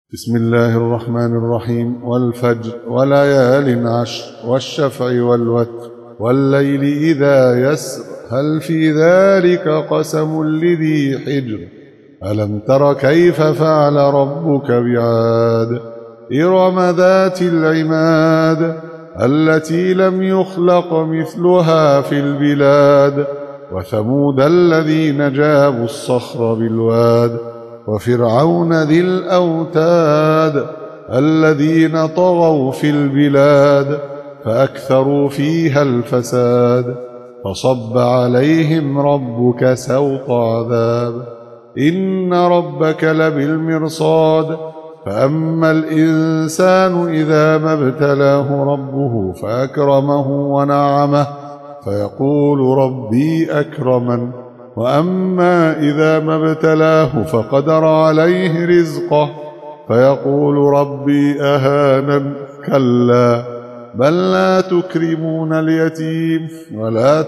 بسم الله الرحمن الرحيم. والفجر وليال عشر والشفع والوتر والليل إذا يسر هل في ذلك قسم لذي حجر ألم تر كيف فعل ربك بعاد إرم ذات العماد التي لم يخلق مثلها في البلاد وثمود الذين جابوا الصخر بالواد وفرعون ذي الأوتاد الذين طغوا في البلاد فأكثروا فيها الفساد فصب عليهم ربك سوط عذاب إن ربك لبالمرصاد فأما الإنسان إذا ما ابتلاه ربه فأكرمه ونعمه فيقول ربي أكرمن وأما إذا ما ابتلاه فقدر عليه رزقه فيقول ربي أهانن كلا بل لا تكرمون اليتيم ولا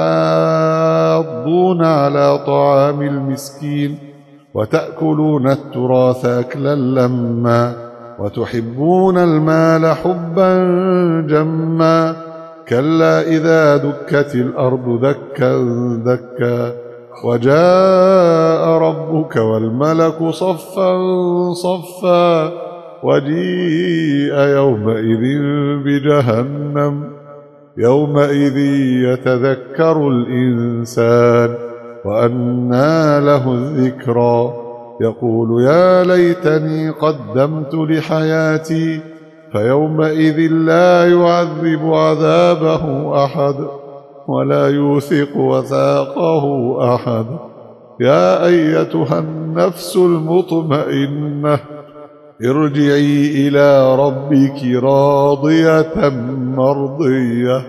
تحاضون على طعام المسكين وتأكلون التراث أكلا لما وتحبون المال حبا جما كلا إذا دكت الأرض دكا دكا وجاء ربك والملك صفا صفا وجيء يومئذ بجهنم يومئذ يتذكر الإنسان وأنى له الذكرى يقول يا ليتني قدمت لحياتي فيومئذ لا يعذب عذابه أحد ولا يوثق وثاقه أحد يا أيتها النفس المطمئنة ارجعي إلى ربك راضية مرضية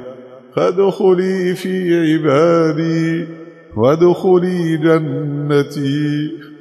فادخلي في عبادي وادخلي جنتي.